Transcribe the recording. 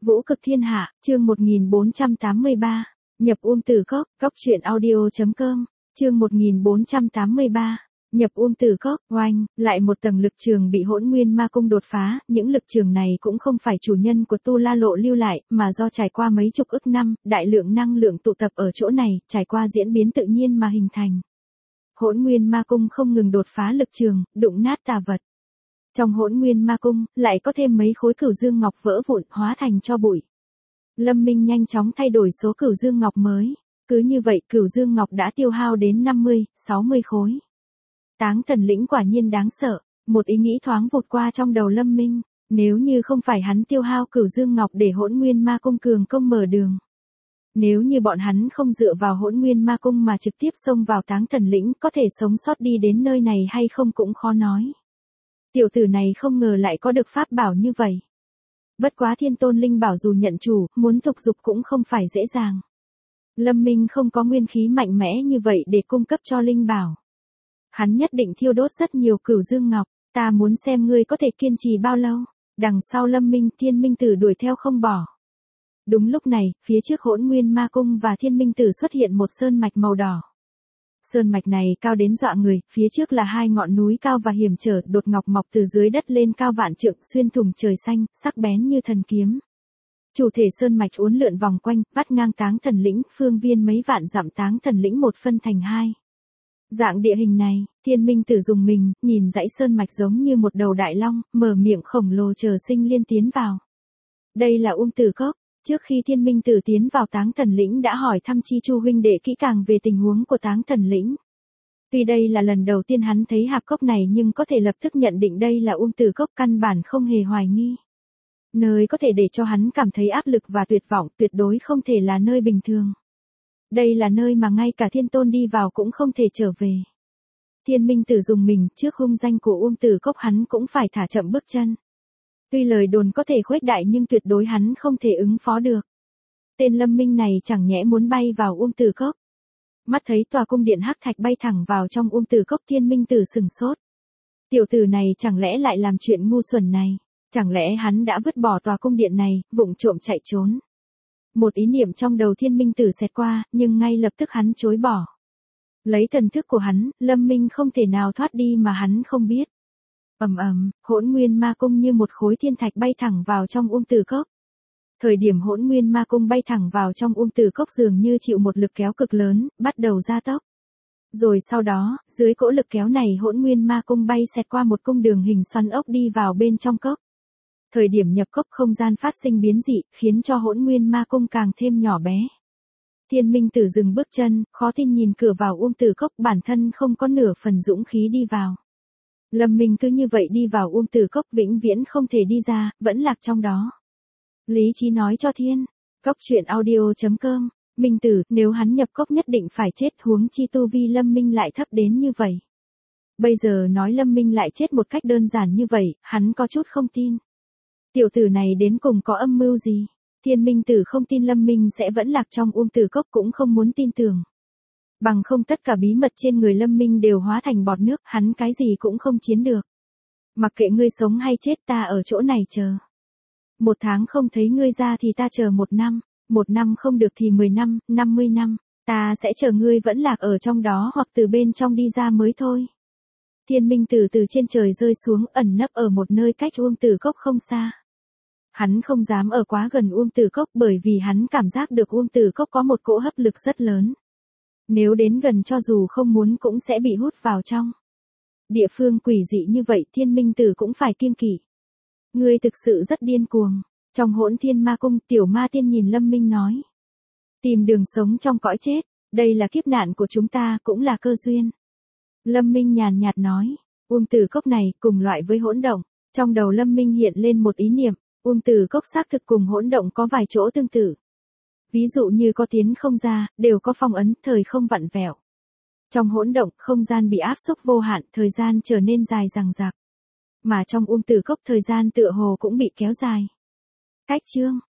Vũ cực thiên hạ, chương 1483. Nhập Tử Cốc, góc truyện audio.com, chương 1483. Nhập Tử Cốc, oanh, lại một tầng lực trường bị Hỗn Nguyên Ma Cung đột phá, những lực trường này cũng không phải chủ nhân của Tu La Lộ lưu lại, mà do trải qua mấy chục ức năm, đại lượng năng lượng tụ tập ở chỗ này, trải qua diễn biến tự nhiên mà hình thành. Hỗn Nguyên Ma Cung không ngừng đột phá lực trường, đụng nát tà vật. Trong Hỗn Nguyên Ma Cung, lại có thêm mấy khối cửu dương ngọc vỡ vụn, hóa thành tro bụi. Lâm Minh nhanh chóng thay đổi số cửu dương ngọc mới. Cứ như vậy cửu dương ngọc đã tiêu hao đến 50, 60 khối. Táng Thần Lĩnh quả nhiên đáng sợ, một ý nghĩ thoáng vụt qua trong đầu Lâm Minh, nếu như không phải hắn tiêu hao cửu dương ngọc để Hỗn Nguyên Ma Cung cường công mở đường. Nếu như bọn hắn không dựa vào Hỗn Nguyên Ma Cung mà trực tiếp xông vào Táng Thần Lĩnh, có thể sống sót đi đến nơi này hay không cũng khó nói. Tiểu tử này không ngờ lại có được pháp bảo như vậy. Bất quá Thiên Tôn Linh Bảo dù nhận chủ, muốn thúc giục cũng không phải dễ dàng. Lâm Minh không có nguyên khí mạnh mẽ như vậy để cung cấp cho Linh Bảo. Hắn nhất định thiêu đốt rất nhiều cửu dương ngọc, ta muốn xem ngươi có thể kiên trì bao lâu. Đằng sau Lâm Minh, Thiên Minh Tử đuổi theo không bỏ. Đúng lúc này, phía trước Hỗn Nguyên Ma Cung và Thiên Minh Tử xuất hiện một sơn mạch màu đỏ. Sơn mạch này cao đến dọa người, phía trước là hai ngọn núi cao và hiểm trở, đột ngọc mọc từ dưới đất lên cao vạn trượng, xuyên thủng trời xanh, sắc bén như thần kiếm. Chủ thể sơn mạch uốn lượn vòng quanh, vắt ngang Táng Thần Lĩnh, phương viên mấy vạn dặm Táng Thần Lĩnh một phân thành hai. Dạng địa hình này, Thiên Minh Tử dùng mình, nhìn dãy sơn mạch giống như một đầu đại long, mở miệng khổng lồ chờ sinh liên tiến vào. Đây là Tử Cốc. Trước khi Thiên Minh Tử tiến vào Táng Thần Lĩnh đã hỏi thăm Chi Chu huynh đệ kỹ càng về tình huống của Táng Thần Lĩnh. Tuy đây là lần đầu tiên hắn thấy hạp cốc này nhưng có thể lập tức nhận định đây là Tử Cốc, căn bản không hề hoài nghi. Nơi có thể để cho hắn cảm thấy áp lực và tuyệt vọng, tuyệt đối không thể là nơi bình thường. Đây là nơi mà ngay cả Thiên Tôn đi vào cũng không thể trở về. Thiên Minh Tử dùng mình, trước hung danh của Tử Cốc hắn cũng phải thả chậm bước chân. Tuy lời đồn có thể khuếch đại nhưng tuyệt đối hắn không thể ứng phó được. Tên Lâm Minh này chẳng nhẽ muốn bay vào Tử Cốc. Mắt thấy tòa cung điện hắc thạch bay thẳng vào trong Tử Cốc, Thiên Minh Tử sừng sốt. Tiểu tử này chẳng lẽ lại làm chuyện ngu xuẩn này, chẳng lẽ hắn đã vứt bỏ tòa cung điện này, vụng trộm chạy trốn. Một ý niệm trong đầu Thiên Minh Tử xẹt qua, nhưng ngay lập tức hắn chối bỏ. Lấy thần thức của hắn, Lâm Minh không thể nào thoát đi mà hắn không biết. Hỗn Nguyên Ma Cung như một khối thiên thạch bay thẳng vào trong Tử Cốc. Thời điểm Hỗn Nguyên Ma Cung bay thẳng vào trong Tử Cốc dường như chịu một lực kéo cực lớn, bắt đầu gia tốc. Rồi sau đó, dưới cỗ lực kéo này Hỗn Nguyên Ma Cung bay xẹt qua một cung đường hình xoắn ốc đi vào bên trong cốc. Thời điểm nhập cốc không gian phát sinh biến dị, khiến cho Hỗn Nguyên Ma Cung càng thêm nhỏ bé. Thiên Minh Tử dừng bước chân, khó tin nhìn cửa vào Tử Cốc, bản thân không có nửa phần dũng khí đi vào. Lâm Minh cứ như vậy đi vào Tử Cốc, vĩnh viễn không thể đi ra, vẫn lạc trong đó. Lý trí nói cho góc truyện audio.com, Minh Tử, nếu hắn nhập cốc nhất định phải chết, huống chi tu vi Lâm Minh lại thấp đến như vậy. Bây giờ nói Lâm Minh lại chết một cách đơn giản như vậy, hắn có chút không tin. Tiểu tử này đến cùng có âm mưu gì? Thiên Minh Tử không tin Lâm Minh sẽ vẫn lạc trong Tử Cốc, cũng không muốn tin tưởng. Bằng không tất cả bí mật trên người Lâm Minh đều hóa thành bọt nước, hắn cái gì cũng không chiến được. Mặc kệ ngươi sống hay chết, ta ở chỗ này chờ. 1 tháng không thấy ngươi ra thì ta chờ 1 năm, 1 năm không được thì 10 năm, 50 năm, ta sẽ chờ ngươi vẫn lạc ở trong đó hoặc từ bên trong đi ra mới thôi. Thiên Minh Tử từ trên trời rơi xuống, ẩn nấp ở một nơi cách Tử Cốc không xa. Hắn không dám ở quá gần Tử Cốc bởi vì hắn cảm giác được Tử Cốc có một cỗ hấp lực rất lớn. Nếu đến gần cho dù không muốn cũng sẽ bị hút vào trong. Địa phương quỷ dị như vậy Thiên Minh Tử cũng phải kiêng kỵ. Ngươi thực sự rất điên cuồng. Trong Hỗn Thiên Ma Cung, Tiểu Ma Tiên nhìn Lâm Minh nói. Tìm đường sống trong cõi chết, đây là kiếp nạn của chúng ta, cũng là cơ duyên. Lâm Minh nhàn nhạt nói, Tử Cốc này cùng loại với hỗn động. Trong đầu Lâm Minh hiện lên một ý niệm, Tử Cốc xác thực cùng hỗn động có vài chỗ tương tự. Ví dụ như có tiến không ra, đều có phong ấn, thời không vặn vẹo. Trong hỗn động, không gian bị áp xúc vô hạn, thời gian trở nên dài dằng dặc. Mà trong Tử Cốc thời gian tựa hồ cũng bị kéo dài. Cách chương